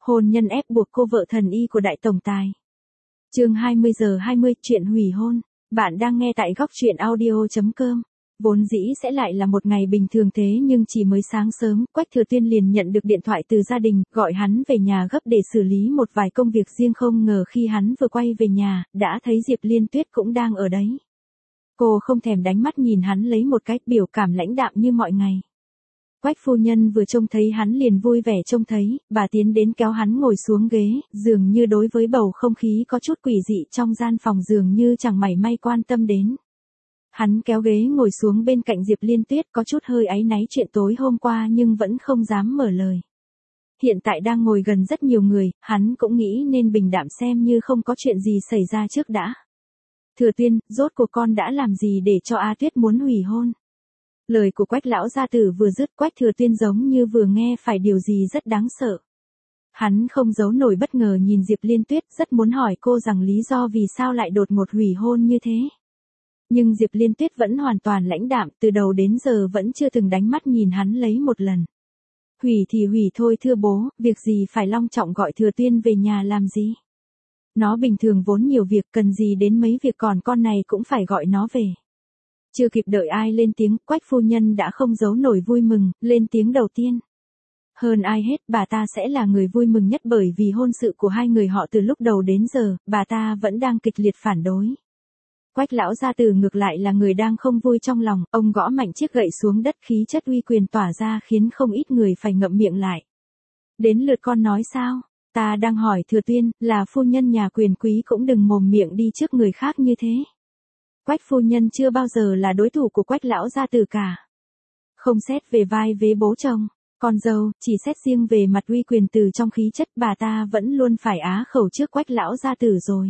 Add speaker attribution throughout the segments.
Speaker 1: Hôn nhân ép buộc cô vợ thần y của đại tổng tài. Chương 20:20 chuyện hủy hôn. Bạn đang nghe tại góc truyện audio.com. Vốn dĩ sẽ lại là một ngày bình thường thế nhưng chỉ mới sáng sớm, Quách Thừa Tuyên liền nhận được điện thoại từ gia đình, gọi hắn về nhà gấp để xử lý một vài công việc riêng. Không ngờ khi hắn vừa quay về nhà, đã thấy Diệp Liên Tuyết cũng đang ở đấy. Cô không thèm đánh mắt nhìn hắn lấy một cái biểu cảm lãnh đạm như mọi ngày. Quách phu nhân vừa trông thấy hắn liền vui vẻ trông thấy, bà tiến đến kéo hắn ngồi xuống ghế, dường như đối với bầu không khí có chút quỷ dị trong gian phòng dường như chẳng mảy may quan tâm đến. Hắn kéo ghế ngồi xuống bên cạnh Diệp Liên Tuyết có chút hơi áy náy chuyện tối hôm qua nhưng vẫn không dám mở lời. Hiện tại đang ngồi gần rất nhiều người, hắn cũng nghĩ nên bình đạm xem như không có chuyện gì xảy ra trước đã. Thừa Tuyên, rốt cuộc con đã làm gì để cho A Tuyết muốn hủy hôn? Lời của Quách lão gia tử vừa dứt, Quách Thừa Tuyên giống như vừa nghe phải điều gì rất đáng sợ. Hắn không giấu nổi bất ngờ nhìn Diệp Liên Tuyết, rất muốn hỏi cô rằng lý do vì sao lại đột ngột hủy hôn như thế. Nhưng Diệp Liên Tuyết vẫn hoàn toàn lãnh đạm, từ đầu đến giờ vẫn chưa từng đánh mắt nhìn hắn lấy một lần. Hủy thì hủy thôi thưa bố, việc gì phải long trọng gọi Thừa Tuyên về nhà làm gì? Nó bình thường vốn nhiều việc, cần gì đến mấy việc còn con này cũng phải gọi nó về. Chưa kịp đợi ai lên tiếng, Quách phu nhân đã không giấu nổi vui mừng, lên tiếng đầu tiên. Hơn ai hết, bà ta sẽ là người vui mừng nhất bởi vì hôn sự của hai người họ từ lúc đầu đến giờ, bà ta vẫn đang kịch liệt phản đối. Quách lão gia tử ngược lại là người đang không vui trong lòng, ông gõ mạnh chiếc gậy xuống đất, khí chất uy quyền tỏa ra khiến không ít người phải ngậm miệng lại. Đến lượt con nói sao? Ta đang hỏi Thừa Tuyên, là phu nhân nhà quyền quý cũng đừng mồm miệng đi trước người khác như thế. Quách phu nhân chưa bao giờ là đối thủ của Quách lão gia tử cả. Không xét về vai vế bố chồng, con dâu, chỉ xét riêng về mặt uy quyền từ trong khí chất bà ta vẫn luôn phải á khẩu trước Quách lão gia tử rồi.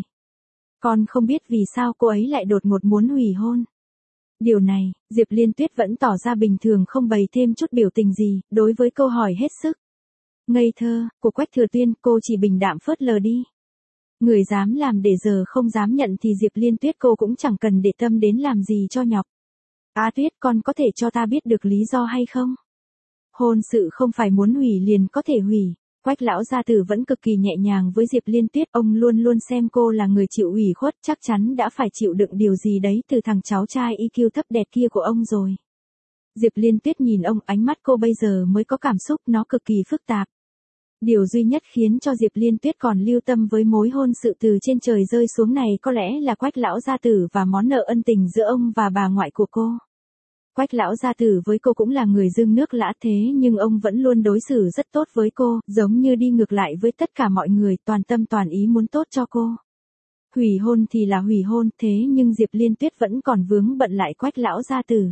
Speaker 1: Con không biết vì sao cô ấy lại đột ngột muốn hủy hôn. Điều này, Diệp Liên Tuyết vẫn tỏ ra bình thường không bày thêm chút biểu tình gì, đối với câu hỏi hết sức ngây thơ của Quách Thừa Tuyên, cô chỉ bình đạm phớt lờ đi. Người dám làm để giờ không dám nhận thì Diệp Liên Tuyết cô cũng chẳng cần để tâm đến làm gì cho nhọc. A Tuyết, con có thể cho ta biết được lý do hay không? Hôn sự không phải muốn hủy liền có thể hủy. Quách lão gia tử vẫn cực kỳ nhẹ nhàng với Diệp Liên Tuyết, ông luôn luôn xem cô là người chịu ủy khuất, chắc chắn đã phải chịu đựng điều gì đấy từ thằng cháu trai IQ thấp đẹp kia của ông rồi. Diệp Liên Tuyết nhìn ông, ánh mắt cô bây giờ mới có cảm xúc, nó cực kỳ phức tạp. Điều duy nhất khiến cho Diệp Liên Tuyết còn lưu tâm với mối hôn sự từ trên trời rơi xuống này có lẽ là Quách lão gia tử và món nợ ân tình giữa ông và bà ngoại của cô. Quách lão gia tử với cô cũng là người dưng nước lã thế nhưng ông vẫn luôn đối xử rất tốt với cô, giống như đi ngược lại với tất cả mọi người, toàn tâm toàn ý muốn tốt cho cô. Hủy hôn thì là hủy hôn, thế nhưng Diệp Liên Tuyết vẫn còn vướng bận lại Quách lão gia tử.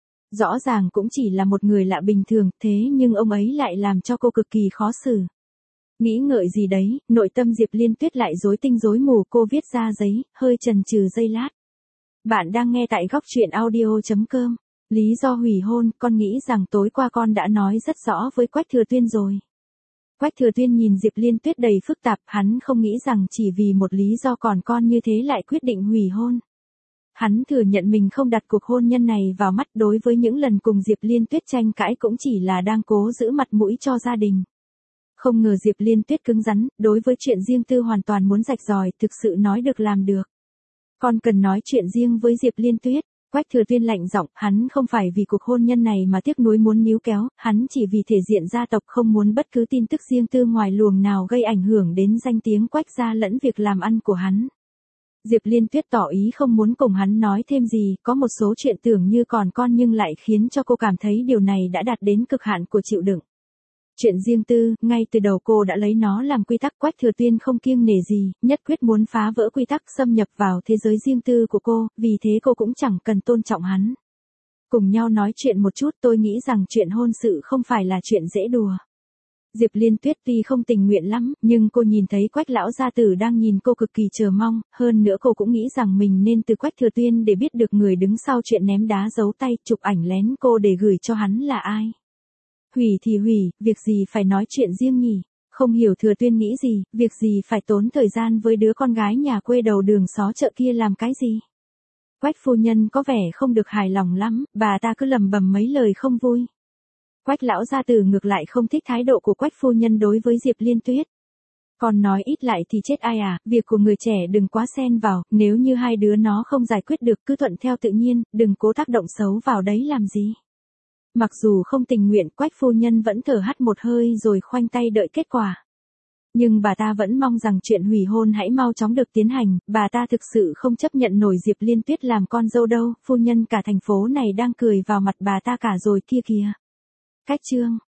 Speaker 1: Rõ ràng cũng chỉ là một người lạ bình thường, thế nhưng ông ấy lại làm cho cô cực kỳ khó xử. Nghĩ ngợi gì đấy, nội tâm Diệp Liên Tuyết lại rối tinh rối mù, cô viết ra giấy, hơi chần chừ giây lát. Bạn đang nghe tại góc truyện audio.com. Lý do hủy hôn, con nghĩ rằng tối qua con đã nói rất rõ với Quách Thừa Tuyên rồi. Quách Thừa Tuyên nhìn Diệp Liên Tuyết đầy phức tạp, hắn không nghĩ rằng chỉ vì một lý do còn con như thế lại quyết định hủy hôn. Hắn thừa nhận mình không đặt cuộc hôn nhân này vào mắt, đối với những lần cùng Diệp Liên Tuyết tranh cãi cũng chỉ là đang cố giữ mặt mũi cho gia đình. Không ngờ Diệp Liên Tuyết cứng rắn, đối với chuyện riêng tư hoàn toàn muốn rạch ròi, thực sự nói được làm được. Con cần nói chuyện riêng với Diệp Liên Tuyết. Quách Thừa Tuyên lạnh giọng, hắn không phải vì cuộc hôn nhân này mà tiếc nuối muốn níu kéo, hắn chỉ vì thể diện gia tộc không muốn bất cứ tin tức riêng tư ngoài luồng nào gây ảnh hưởng đến danh tiếng Quách gia lẫn việc làm ăn của hắn. Diệp Liên Tuyết tỏ ý không muốn cùng hắn nói thêm gì, có một số chuyện tưởng như còn con nhưng lại khiến cho cô cảm thấy điều này đã đạt đến cực hạn của chịu đựng. Chuyện riêng tư, ngay từ đầu cô đã lấy nó làm quy tắc, Quách Thừa Tuyên không kiêng nể gì, nhất quyết muốn phá vỡ quy tắc xâm nhập vào thế giới riêng tư của cô, vì thế cô cũng chẳng cần tôn trọng hắn. Cùng nhau nói chuyện một chút, tôi nghĩ rằng chuyện hôn sự không phải là chuyện dễ đùa. Diệp Liên Tuyết tuy không tình nguyện lắm, nhưng cô nhìn thấy Quách lão gia tử đang nhìn cô cực kỳ chờ mong, hơn nữa cô cũng nghĩ rằng mình nên từ Quách Thừa Tuyên để biết được người đứng sau chuyện ném đá giấu tay, chụp ảnh lén cô để gửi cho hắn là ai. Hủy thì hủy, việc gì phải nói chuyện riêng nhỉ? Không hiểu Thừa Tuyên nghĩ gì, việc gì phải tốn thời gian với đứa con gái nhà quê đầu đường xó chợ kia làm cái gì? Quách phu nhân có vẻ không được hài lòng lắm, bà ta cứ lầm bầm mấy lời không vui. Quách lão gia tử ngược lại không thích thái độ của Quách phu nhân đối với Diệp Liên Tuyết. Con nói ít lại thì chết ai à, việc của người trẻ đừng quá xen vào, nếu như hai đứa nó không giải quyết được cứ thuận theo tự nhiên, đừng cố tác động xấu vào đấy làm gì. Mặc dù không tình nguyện, Quách phu nhân vẫn thở hắt một hơi rồi khoanh tay đợi kết quả. Nhưng bà ta vẫn mong rằng chuyện hủy hôn hãy mau chóng được tiến hành, bà ta thực sự không chấp nhận nổi Diệp Liên Tuyết làm con dâu đâu, phu nhân cả thành phố này đang cười vào mặt bà ta cả rồi kia kìa. Cách chương